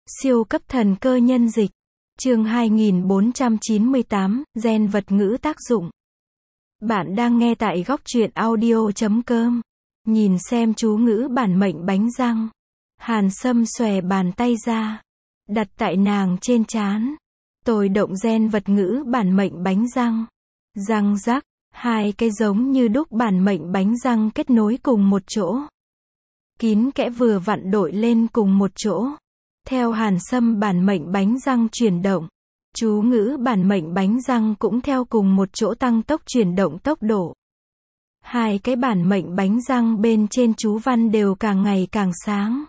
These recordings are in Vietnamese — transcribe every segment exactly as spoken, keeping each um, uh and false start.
Siêu cấp thần cơ nhân dịch. Chương hai nghìn bốn trăm chín mươi tám, gen vật ngữ tác dụng. Bạn đang nghe tại góc truyện audio chấm com. Nhìn xem chú ngữ bản mệnh bánh răng. Hàn Sâm xòe bàn tay ra, đặt tại nàng trên trán. Tôi động gen vật ngữ bản mệnh bánh răng. Răng rắc, hai cái giống như đúc bản mệnh bánh răng kết nối cùng một chỗ. Kín kẽ vừa vặn đội lên cùng một chỗ. Theo Hàn Sâm bản mệnh bánh răng chuyển động, chú ngữ bản mệnh bánh răng cũng theo cùng một chỗ tăng tốc chuyển động tốc độ. Hai cái bản mệnh bánh răng bên trên chú văn đều càng ngày càng sáng.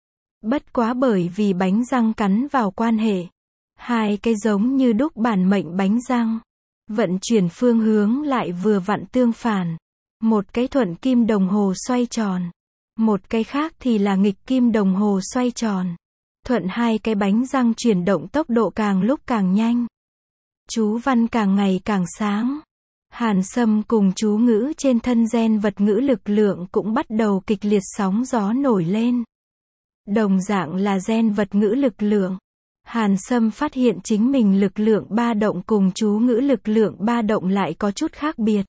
Bất quá bởi vì bánh răng cắn vào quan hệ, hai cái giống như đúc bản mệnh bánh răng, vận chuyển phương hướng lại vừa vặn tương phản. Một cái thuận kim đồng hồ xoay tròn, một cái khác thì là nghịch kim đồng hồ xoay tròn. Thuận hai cái bánh răng chuyển động tốc độ càng lúc càng nhanh. Chú văn càng ngày càng sáng. Hàn Sâm cùng chú ngữ trên thân gen vật ngữ lực lượng cũng bắt đầu kịch liệt sóng gió nổi lên. Đồng dạng là gen vật ngữ lực lượng. Hàn Sâm phát hiện chính mình lực lượng ba động cùng chú ngữ lực lượng ba động lại có chút khác biệt.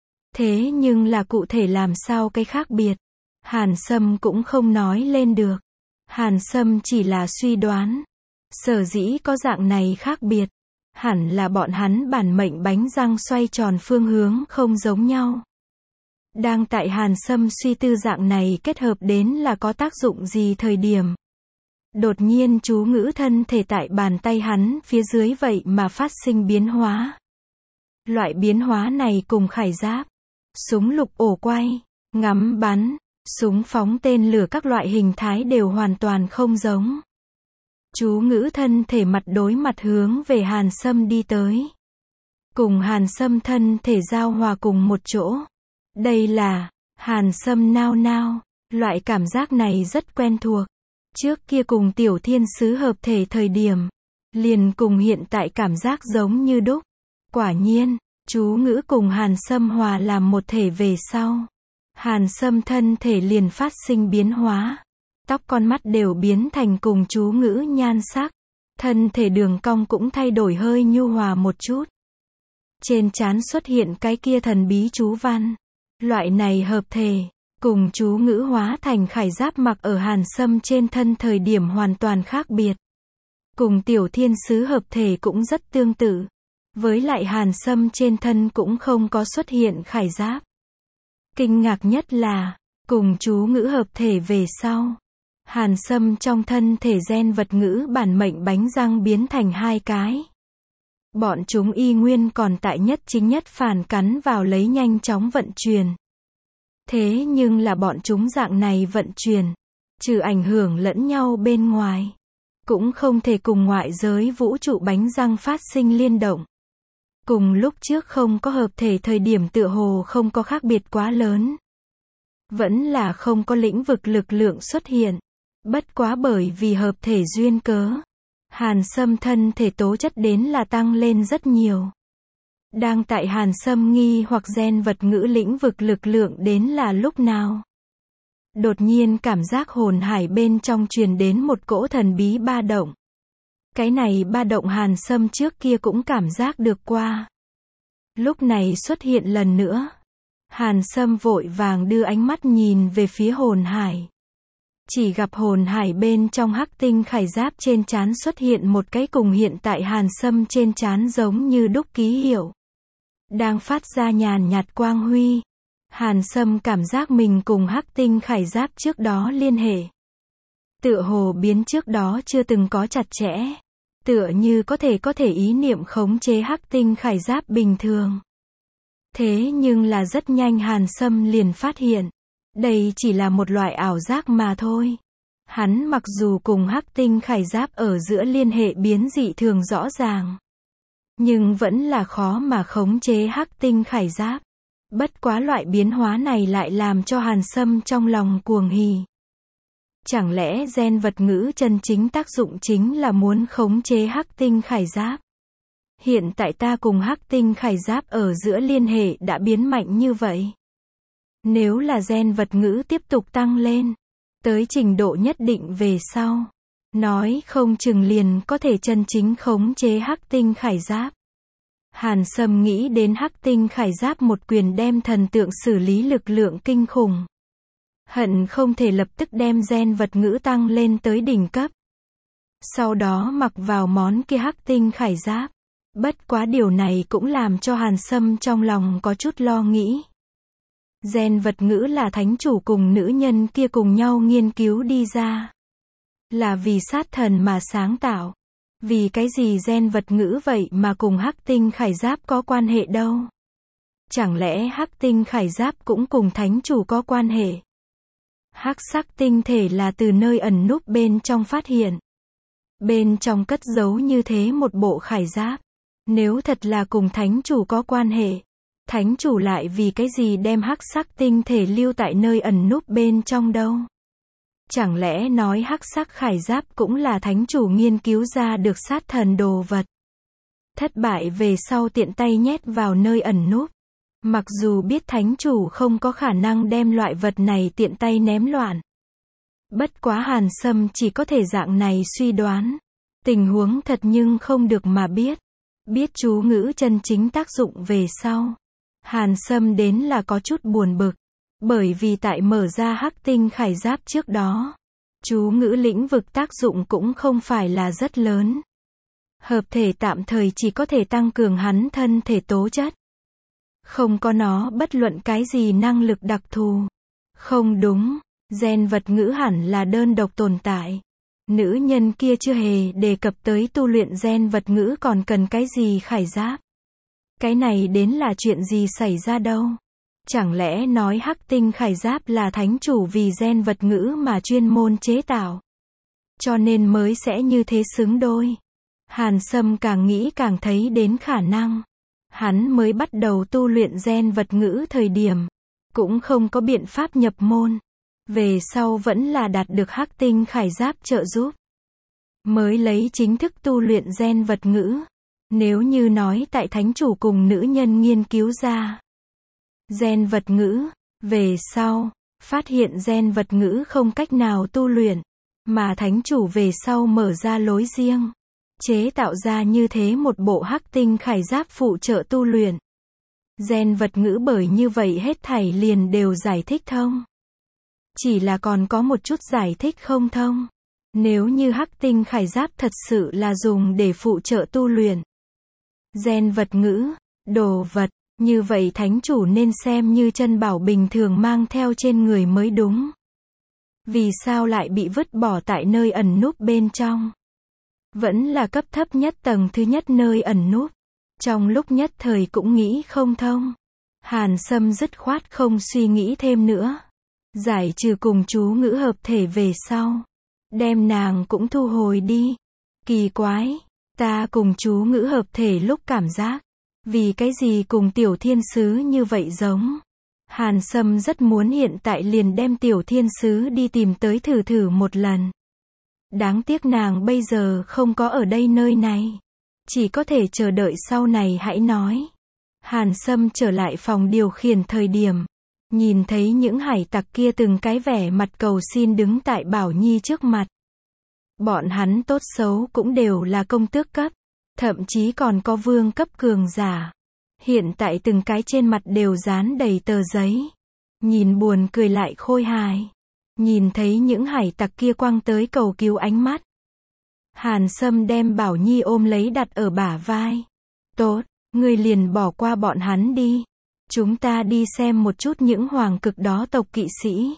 Thế nhưng là cụ thể làm sao cái khác biệt, Hàn Sâm cũng không nói lên được. Hàn Sâm chỉ là suy đoán. Sở dĩ có dạng này khác biệt, hẳn là bọn hắn bản mệnh bánh răng xoay tròn phương hướng không giống nhau. Đang tại Hàn Sâm suy tư dạng này kết hợp đến là có tác dụng gì thời điểm. Đột nhiên chú ngữ thân thể tại bàn tay hắn phía dưới vậy mà phát sinh biến hóa. Loại biến hóa này cùng khải giáp, súng lục ổ quay, ngắm bắn, súng phóng tên lửa các loại hình thái đều hoàn toàn không giống. Chú ngữ thân thể mặt đối mặt hướng về Hàn Sâm đi tới. Cùng Hàn Sâm thân thể giao hòa cùng một chỗ. Đây là, Hàn Sâm nao nao, loại cảm giác này rất quen thuộc. Trước kia cùng Tiểu Thiên Sứ hợp thể thời điểm, liền cùng hiện tại cảm giác giống như đúc. Quả nhiên, chú ngữ cùng Hàn Sâm hòa làm một thể về sau. Hàn Sâm thân thể liền phát sinh biến hóa. Tóc con mắt đều biến thành cùng chú ngữ nhan sắc. Thân thể đường cong cũng thay đổi hơi nhu hòa một chút. Trên trán xuất hiện cái kia thần bí chú văn. Loại này hợp thể, cùng chú ngữ hóa thành khải giáp mặc ở Hàn Sâm trên thân thời điểm hoàn toàn khác biệt. Cùng Tiểu Thiên Sứ hợp thể cũng rất tương tự. Với lại Hàn Sâm trên thân cũng không có xuất hiện khải giáp. Kinh ngạc nhất là, cùng chú ngữ hợp thể về sau, Hàn Sâm trong thân thể gen vật ngữ bản mệnh bánh răng biến thành hai cái. Bọn chúng y nguyên còn tại nhất chính nhất phản cắn vào lấy nhanh chóng vận chuyển. Thế nhưng là bọn chúng dạng này vận chuyển, trừ ảnh hưởng lẫn nhau bên ngoài, cũng không thể cùng ngoại giới vũ trụ bánh răng phát sinh liên động. Cùng lúc trước không có hợp thể thời điểm tựa hồ không có khác biệt quá lớn. Vẫn là không có lĩnh vực lực lượng xuất hiện. Bất quá bởi vì hợp thể duyên cớ, Hàn Sâm thân thể tố chất đến là tăng lên rất nhiều. Đang tại Hàn Sâm nghi hoặc gen vật ngữ lĩnh vực lực lượng đến là lúc nào. Đột nhiên cảm giác hồn hải bên trong truyền đến một cỗ thần bí ba động. Cái này ba động Hàn Sâm trước kia cũng cảm giác được qua. Lúc này xuất hiện lần nữa. Hàn Sâm vội vàng đưa ánh mắt nhìn về phía hồn hải. Chỉ gặp hồn hải bên trong hắc tinh khải giáp trên trán xuất hiện một cái cùng hiện tại Hàn Sâm trên trán giống như đúc ký hiệu. Đang phát ra nhàn nhạt quang huy. Hàn Sâm cảm giác mình cùng hắc tinh khải giáp trước đó liên hệ. Tựa hồ biến trước đó chưa từng có chặt chẽ. Tựa như có thể có thể ý niệm khống chế hắc tinh khải giáp bình thường. Thế nhưng là rất nhanh Hàn Sâm liền phát hiện. Đây chỉ là một loại ảo giác mà thôi. Hắn mặc dù cùng hắc tinh khải giáp ở giữa liên hệ biến dị thường rõ ràng. Nhưng vẫn là khó mà khống chế hắc tinh khải giáp. Bất quá loại biến hóa này lại làm cho Hàn Sâm trong lòng cuồng hỉ. Chẳng lẽ gen vật ngữ chân chính tác dụng chính là muốn khống chế hắc tinh khải giáp? Hiện tại ta cùng hắc tinh khải giáp ở giữa liên hệ đã biến mạnh như vậy. Nếu là gen vật ngữ tiếp tục tăng lên, tới trình độ nhất định về sau, Nói không chừng liền có thể chân chính khống chế Hắc Tinh Khải Giáp. Hàn Sâm nghĩ đến Hắc Tinh Khải Giáp một quyền đem thần tượng xử lý lực lượng kinh khủng. Hận không thể lập tức đem gen vật ngữ tăng lên tới đỉnh cấp. Sau đó mặc vào món kia Hắc Tinh Khải Giáp. Bất quá điều này cũng làm cho Hàn Sâm trong lòng có chút lo nghĩ. Gen vật ngữ là thánh chủ cùng nữ nhân kia cùng nhau nghiên cứu đi ra. Là vì sát thần mà sáng tạo. Vì cái gì gen vật ngữ vậy mà cùng Hắc Tinh Khải Giáp có quan hệ đâu? Chẳng lẽ Hắc Tinh Khải Giáp cũng cùng thánh chủ có quan hệ? Hắc sắc tinh thể là từ nơi ẩn núp bên trong phát hiện. Bên trong cất giấu như thế một bộ khải giáp. Nếu thật là cùng thánh chủ có quan hệ, thánh chủ lại vì cái gì đem hắc sắc tinh thể lưu tại nơi ẩn núp bên trong đâu? Chẳng lẽ nói hắc sắc khải giáp cũng là thánh chủ nghiên cứu ra được sát thần đồ vật? Thất bại về sau tiện tay nhét vào nơi ẩn núp. Mặc dù biết thánh chủ không có khả năng đem loại vật này tiện tay ném loạn. Bất quá Hàn Sâm chỉ có thể dạng này suy đoán. Tình huống thật nhưng không được mà biết. Biết chú ngữ chân chính tác dụng về sau. Hàn Sâm đến là có chút buồn bực. Bởi vì tại mở ra hắc tinh khải giáp trước đó, chú ngữ lĩnh vực tác dụng cũng không phải là rất lớn. Hợp thể tạm thời chỉ có thể tăng cường hắn thân thể tố chất. Không có nó bất luận cái gì năng lực đặc thù. Không đúng, gen vật ngữ hẳn là đơn độc tồn tại. Nữ nhân kia chưa hề đề cập tới tu luyện gen vật ngữ còn cần cái gì khải giáp. Cái này đến là chuyện gì xảy ra đâu. Chẳng lẽ nói hắc tinh khải giáp là thánh chủ vì gen vật ngữ mà chuyên môn chế tạo. Cho nên mới sẽ như thế xứng đôi. Hàn Sâm càng nghĩ càng thấy đến khả năng. Hắn mới bắt đầu tu luyện gen vật ngữ thời điểm. Cũng không có biện pháp nhập môn. Về sau vẫn là đạt được hắc tinh khải giáp trợ giúp. Mới lấy chính thức tu luyện gen vật ngữ. Nếu như nói tại thánh chủ cùng nữ nhân nghiên cứu ra gen vật ngữ, về sau, phát hiện gen vật ngữ không cách nào tu luyện, mà thánh chủ về sau mở ra lối riêng, chế tạo ra như thế một bộ hắc tinh khải giáp phụ trợ tu luyện. Gen vật ngữ bởi như vậy hết thảy liền đều giải thích thông. Chỉ là còn có một chút giải thích không thông. Nếu như hắc tinh khải giáp thật sự là dùng để phụ trợ tu luyện gen vật ngữ, đồ vật, như vậy thánh chủ nên xem như chân bảo bình thường mang theo trên người mới đúng. Vì sao lại bị vứt bỏ tại nơi ẩn núp bên trong? Vẫn là cấp thấp nhất tầng thứ nhất nơi ẩn núp. Trong lúc nhất thời cũng nghĩ không thông. Hàn Sâm dứt khoát không suy nghĩ thêm nữa. Giải trừ cùng chú ngữ hợp thể về sau. Đem nàng cũng thu hồi đi. Kỳ quái. Ta cùng chú ngữ hợp thể lúc cảm giác. Vì cái gì cùng tiểu thiên sứ như vậy giống. Hàn Sâm rất muốn hiện tại liền đem tiểu thiên sứ đi tìm tới thử thử một lần. Đáng tiếc nàng bây giờ không có ở đây nơi này. Chỉ có thể chờ đợi sau này hãy nói. Hàn Sâm trở lại phòng điều khiển thời điểm. Nhìn thấy những hải tặc kia từng cái vẻ mặt cầu xin đứng tại Bảo Nhi trước mặt. Bọn hắn tốt xấu cũng đều là công tước cấp. Thậm chí còn có vương cấp cường giả. Hiện tại từng cái trên mặt đều dán đầy tờ giấy. Nhìn buồn cười lại khôi hài. Nhìn thấy những hải tặc kia quăng tới cầu cứu ánh mắt. Hàn Sâm đem Bảo Nhi ôm lấy đặt ở bả vai. Tốt, ngươi liền bỏ qua bọn hắn đi. Chúng ta đi xem một chút những hoàng cực đó tộc kỵ sĩ.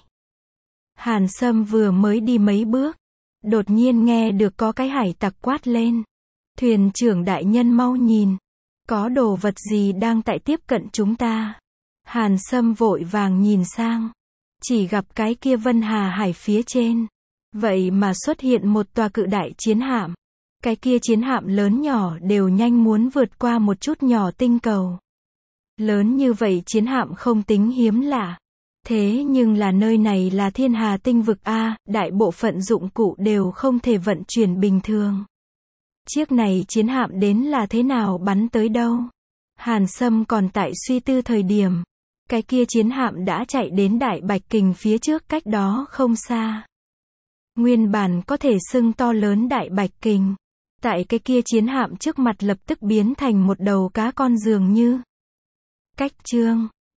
Hàn Sâm vừa mới đi mấy bước. Đột nhiên nghe được có cái hải tặc quát lên. Thuyền trưởng đại nhân mau nhìn. Có đồ vật gì đang tại tiếp cận chúng ta. Hàn Sâm vội vàng nhìn sang. Chỉ gặp cái kia Vân Hà Hải phía trên. Vậy mà xuất hiện một tòa cự đại chiến hạm. Cái kia chiến hạm lớn nhỏ đều nhanh muốn vượt qua một chút nhỏ tinh cầu. Lớn như vậy chiến hạm không tính hiếm lạ. Thế nhưng là nơi này là thiên hà tinh vực A, đại bộ phận dụng cụ đều không thể vận chuyển bình thường. Chiếc này chiến hạm đến là thế nào bắn tới đâu? Hàn Sâm còn tại suy tư thời điểm. Cái kia chiến hạm đã chạy đến Đại Bạch Kình phía trước cách đó không xa. Nguyên bản có thể xưng to lớn đại bạch kình. Tại cái kia chiến hạm trước mặt lập tức biến thành một đầu cá con dường như. Cách chương